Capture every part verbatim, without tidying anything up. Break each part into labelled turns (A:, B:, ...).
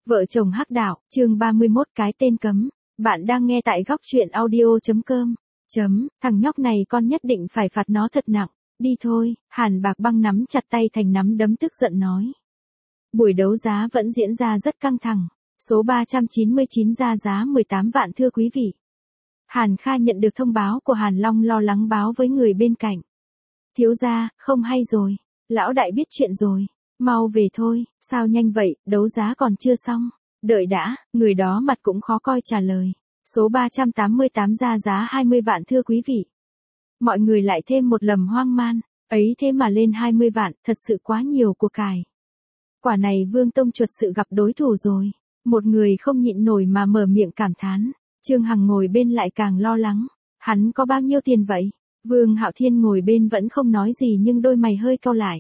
A: Vợ chồng hắc đạo, chương ba mươi mốt cái tên cấm. Bạn đang nghe tại góc truyện audio.com. Chấm, thằng nhóc này con nhất định phải phạt nó thật nặng. Đi thôi, Hàn Bạc Băng nắm chặt tay thành nắm đấm tức giận nói. Buổi đấu giá vẫn diễn ra rất căng thẳng. Số ba trăm chín mươi chín ra giá mười tám vạn thưa quý vị. Hàn Kha nhận được thông báo của Hàn Long lo lắng báo với người bên cạnh. Thiếu gia, không hay rồi. Lão đại biết chuyện rồi. Mau về thôi, sao nhanh vậy, đấu giá còn chưa xong. Đợi đã, người đó mặt cũng khó coi trả lời. Số ba trăm tám mươi tám ra giá hai mươi vạn thưa quý vị. Mọi người lại thêm một lầm hoang man, ấy thế mà lên hai mươi vạn, thật sự quá nhiều của cải. Quả này Vương Tông chuột sự gặp đối thủ rồi. Một người không nhịn nổi mà mở miệng cảm thán. Trương Hằng ngồi bên lại càng lo lắng. Hắn có bao nhiêu tiền vậy? Vương Hạo Thiên ngồi bên vẫn không nói gì nhưng đôi mày hơi cau lại.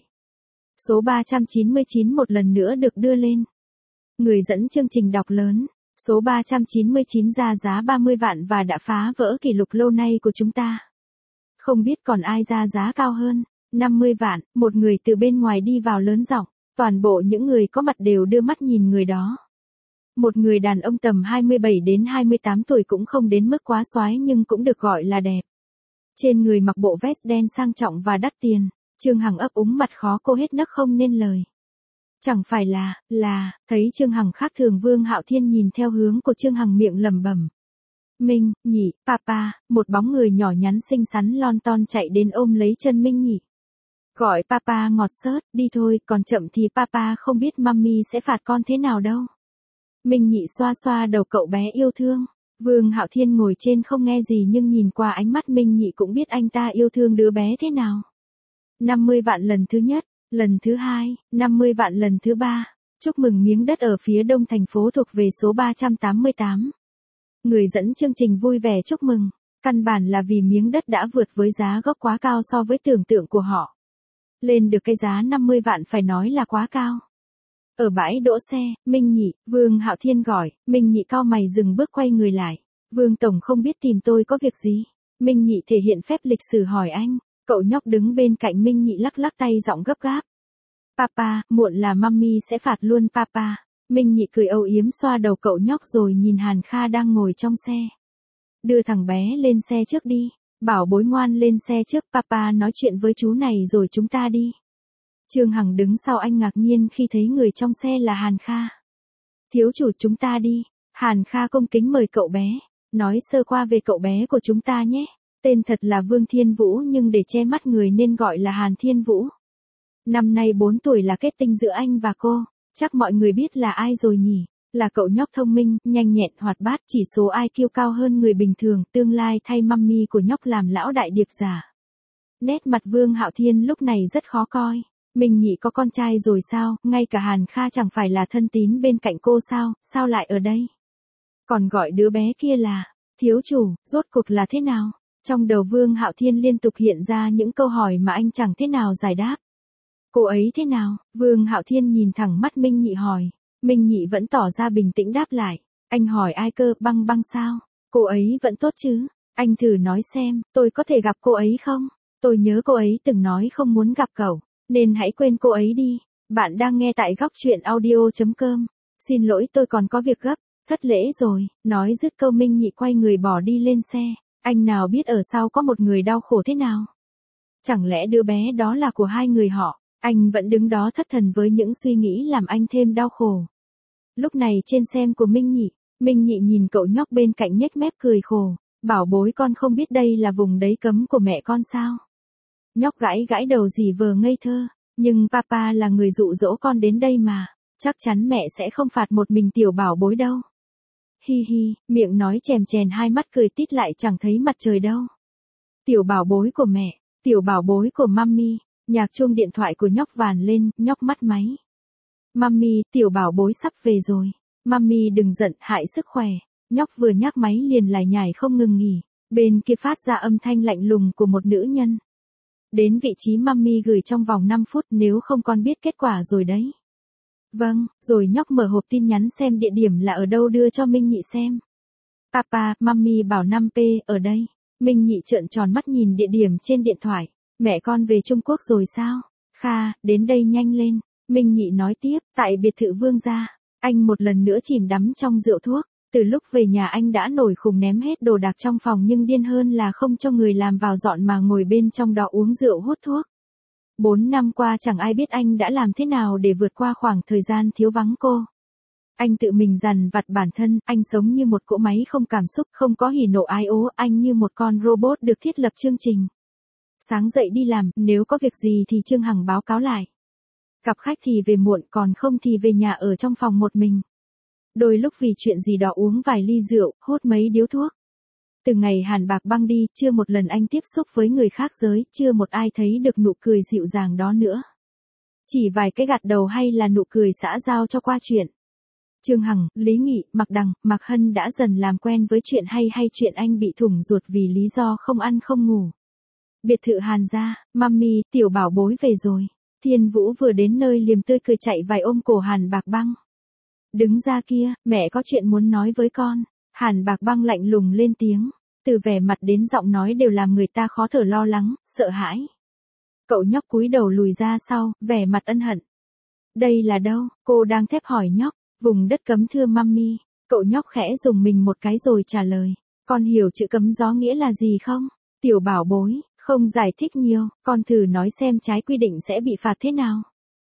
A: Số ba trăm chín mươi chín một lần nữa được đưa lên. Người dẫn chương trình đọc lớn. Số ba trăm chín mươi chín ra giá ba mươi vạn và đã phá vỡ kỷ lục lâu nay của chúng ta. Không biết còn ai ra giá cao hơn. năm mươi vạn, một người từ bên ngoài đi vào lớn giọng. Toàn bộ những người có mặt đều đưa mắt nhìn người đó. Một người đàn ông tầm hai mươi bảy đến hai mươi tám tuổi cũng không đến mức quá xoái nhưng cũng được gọi là đẹp. Trên người mặc bộ vest đen sang trọng và đắt tiền. Trương Hằng ấp úng mặt khó cô hết nấc không nên lời. Chẳng phải là, là, thấy Trương Hằng khác thường Vương Hạo Thiên nhìn theo hướng của Trương Hằng miệng lẩm bẩm. Minh, Nhị, Papa, một bóng người nhỏ nhắn xinh xắn lon ton chạy đến ôm lấy chân Minh Nhị. Gọi Papa ngọt xớt, đi thôi, còn chậm thì Papa không biết Mummy sẽ phạt con thế nào đâu. Minh Nhị xoa xoa đầu cậu bé yêu thương. Vương Hạo Thiên ngồi trên không nghe gì nhưng nhìn qua ánh mắt Minh Nhị cũng biết anh ta yêu thương đứa bé thế nào. năm mươi vạn lần thứ nhất, lần thứ hai, năm mươi vạn lần thứ ba. Chúc mừng miếng đất ở phía đông thành phố thuộc về số ba trăm tám mươi tám. Người dẫn chương trình vui vẻ chúc mừng. Căn bản là vì miếng đất đã vượt với giá gốc quá cao so với tưởng tượng của họ. Lên được cái giá năm mươi vạn phải nói là quá cao. Ở bãi đỗ xe, Minh Nhị, Vương Hạo Thiên gọi, Minh Nhị cau mày dừng bước quay người lại. Vương Tổng không biết tìm tôi có việc gì. Minh Nhị thể hiện phép lịch sử hỏi anh. Cậu nhóc đứng bên cạnh Minh Nhị lắc lắc tay giọng gấp gáp. Papa, muộn là Mummy sẽ phạt luôn Papa. Minh Nhị cười âu yếm xoa đầu cậu nhóc rồi nhìn Hàn Kha đang ngồi trong xe. Đưa thằng bé lên xe trước đi. Bảo bối ngoan lên xe trước, Papa nói chuyện với chú này rồi chúng ta đi. Trương Hằng đứng sau anh ngạc nhiên khi thấy người trong xe là Hàn Kha. Thiếu chủ chúng ta đi. Hàn Kha cung kính mời cậu bé. Nói sơ qua về cậu bé của chúng ta nhé. Tên thật là Vương Thiên Vũ nhưng để che mắt người nên gọi là Hàn Thiên Vũ. Năm nay bốn tuổi là kết tinh giữa anh và cô. Chắc mọi người biết là ai rồi nhỉ? Là cậu nhóc thông minh, nhanh nhẹn, hoạt bát, chỉ số i kiu cao hơn người bình thường, tương lai thay mummy của nhóc làm lão đại điệp giả. Nét mặt Vương Hạo Thiên lúc này rất khó coi. Minh Nhị có con trai rồi sao? Ngay cả Hàn Kha chẳng phải là thân tín bên cạnh cô sao? Sao lại ở đây? Còn gọi đứa bé kia là thiếu chủ, rốt cuộc là thế nào? Trong đầu Vương Hạo Thiên liên tục hiện ra những câu hỏi mà anh chẳng thế nào giải đáp. Cô ấy thế nào? Vương Hạo Thiên nhìn thẳng mắt Minh Nhị hỏi. Minh Nhị vẫn tỏ ra bình tĩnh đáp lại. Anh hỏi ai cơ? Băng Băng sao? Cô ấy vẫn tốt chứ? Anh thử nói xem, tôi có thể gặp cô ấy không? Tôi nhớ cô ấy từng nói không muốn gặp cậu, nên hãy quên cô ấy đi. Bạn đang nghe tại góc truyện audio.com. Xin lỗi tôi còn có việc gấp, thất lễ rồi. Nói dứt câu Minh Nhị quay người bỏ đi lên xe. Anh nào biết ở sau có một người đau khổ thế nào? Chẳng lẽ đứa bé đó là của hai người họ? Anh vẫn đứng đó thất thần với những suy nghĩ làm anh thêm đau khổ. Lúc này trên xem của Minh Nhị, Minh Nhị nhìn cậu nhóc bên cạnh nhếch mép cười khổ. Bảo bối con không biết đây là vùng đấy cấm của mẹ con sao? Nhóc gãi gãi đầu dì vờ ngây thơ. Nhưng Papa là người dụ dỗ con đến đây mà. Chắc chắn mẹ sẽ không phạt một mình tiểu bảo bối đâu. Hi hi, miệng nói chèm chèn hai mắt cười tít lại chẳng thấy mặt trời đâu. Tiểu bảo bối của mẹ, tiểu bảo bối của mummy. Nhạc chuông điện thoại của nhóc vàn lên, nhóc mắt máy. Mummy, tiểu bảo bối sắp về rồi. Mummy đừng giận, hại sức khỏe. Nhóc vừa nhắc máy liền lải nhải không ngừng nghỉ. Bên kia phát ra âm thanh lạnh lùng của một nữ nhân. Đến vị trí mummy gửi trong vòng năm phút nếu không con biết kết quả rồi đấy. Vâng, rồi nhóc mở hộp tin nhắn xem địa điểm là ở đâu đưa cho Minh Nhị xem. Papa, mummy bảo năm P ở đây. Minh Nhị trợn tròn mắt nhìn địa điểm trên điện thoại. Mẹ con về Trung Quốc rồi sao? Kha, đến đây nhanh lên. Minh Nhị nói tiếp, tại biệt thự Vương gia. Anh một lần nữa chìm đắm trong rượu thuốc. Từ lúc về nhà anh đã nổi khùng ném hết đồ đạc trong phòng nhưng điên hơn là không cho người làm vào dọn mà ngồi bên trong đó uống rượu hút thuốc. Bốn năm qua chẳng ai biết anh đã làm thế nào để vượt qua khoảng thời gian thiếu vắng cô. Anh tự mình dằn vặt bản thân, anh sống như một cỗ máy không cảm xúc, không có hỉ nộ ái ố, anh như một con robot được thiết lập chương trình. Sáng dậy đi làm, nếu có việc gì thì Trương Hằng báo cáo lại. Gặp khách thì về muộn, còn không thì về nhà ở trong phòng một mình. Đôi lúc vì chuyện gì đó uống vài ly rượu, hút mấy điếu thuốc. Từ ngày Hàn Bạc Băng đi, chưa một lần anh tiếp xúc với người khác giới, chưa một ai thấy được nụ cười dịu dàng đó nữa. Chỉ vài cái gật đầu hay là nụ cười xã giao cho qua chuyện. Trương Hằng, Lý Nghị, Mạc Đằng, Mạc Hân đã dần làm quen với chuyện hay hay chuyện anh bị thủng ruột vì lý do không ăn không ngủ. Biệt thự Hàn gia, mummy, tiểu bảo bối về rồi. Thiên Vũ vừa đến nơi liềm tươi cười chạy vài ôm cổ Hàn Bạc Băng. Đứng ra kia, mẹ có chuyện muốn nói với con. Hàn Bạc Băng lạnh lùng lên tiếng. Từ vẻ mặt đến giọng nói đều làm người ta khó thở lo lắng, sợ hãi. Cậu nhóc cúi đầu lùi ra sau, vẻ mặt ân hận. Đây là đâu? Cô đang thép hỏi nhóc. Vùng đất cấm thưa mummy. Cậu nhóc khẽ dùng mình một cái rồi trả lời. Con hiểu chữ cấm gió nghĩa là gì không? Tiểu bảo bối, không giải thích nhiều, con thử nói xem trái quy định sẽ bị phạt thế nào.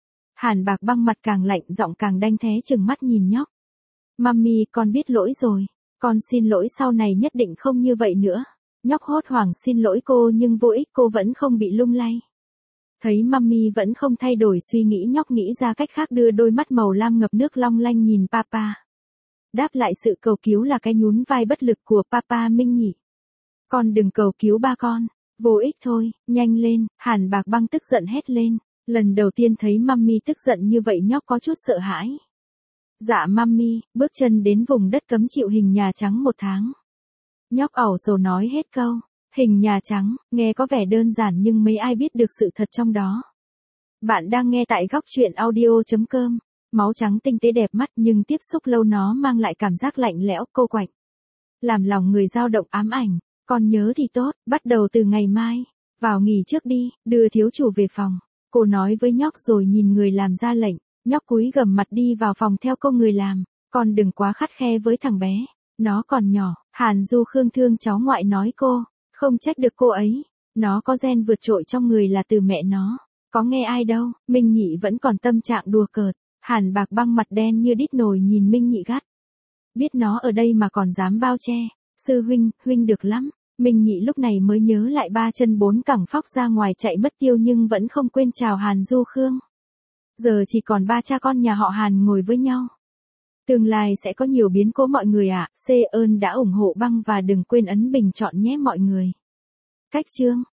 A: Hàn Bạc Băng mặt càng lạnh, giọng càng đanh thé chừng mắt nhìn nhóc. Mummy, con biết lỗi rồi. Con xin lỗi, sau này nhất định không như vậy nữa. Nhóc hốt hoảng xin lỗi cô nhưng vô ích, cô vẫn không bị lung lay. Thấy mummy vẫn không thay đổi suy nghĩ, nhóc nghĩ ra cách khác, đưa đôi mắt màu lam ngập nước long lanh nhìn papa. Đáp lại sự cầu cứu là cái nhún vai bất lực của papa Minh Nhị. Con đừng cầu cứu ba con, vô ích thôi, nhanh lên. Hàn Bạc Băng tức giận hét lên. Lần đầu tiên thấy mummy tức giận như vậy nhóc có chút sợ hãi. Dạ mummy, bước chân đến vùng đất cấm chịu hình Nhà Trắng một tháng. Nhóc ẩu sầu nói hết câu. Hình Nhà Trắng, nghe có vẻ đơn giản nhưng mấy ai biết được sự thật trong đó. Bạn đang nghe tại góc truyện audio chấm com. Máu trắng tinh tế đẹp mắt nhưng tiếp xúc lâu nó mang lại cảm giác lạnh lẽo, cô quạnh. Làm lòng người dao động ám ảnh. Con nhớ thì tốt, bắt đầu từ ngày mai. Vào nghỉ trước đi, đưa thiếu chủ về phòng. Cô nói với nhóc rồi nhìn người làm ra lệnh. Nhóc cúi gằm mặt đi vào phòng theo câu người làm. Con đừng quá khắt khe với thằng bé. Nó còn nhỏ. Hàn Du Khương thương cháu ngoại nói cô. Không trách được cô ấy. Nó có gen vượt trội trong người là từ mẹ nó. Có nghe ai đâu. Minh Nhị vẫn còn tâm trạng đùa cợt. Hàn Bạc Băng mặt đen như đít nồi nhìn Minh Nhị gắt. Biết nó ở đây mà còn dám bao che. Sư huynh, huynh được lắm. Minh Nhị lúc này mới nhớ lại ba chân bốn cẳng phóc ra ngoài chạy mất tiêu nhưng vẫn không quên chào Hàn Du Khương. Giờ chỉ còn ba cha con nhà họ Hàn ngồi với nhau. Tương lai sẽ có nhiều biến cố mọi người ạ. À. C ơn đã ủng hộ Băng và đừng quên ấn bình chọn nhé mọi người. Cách chương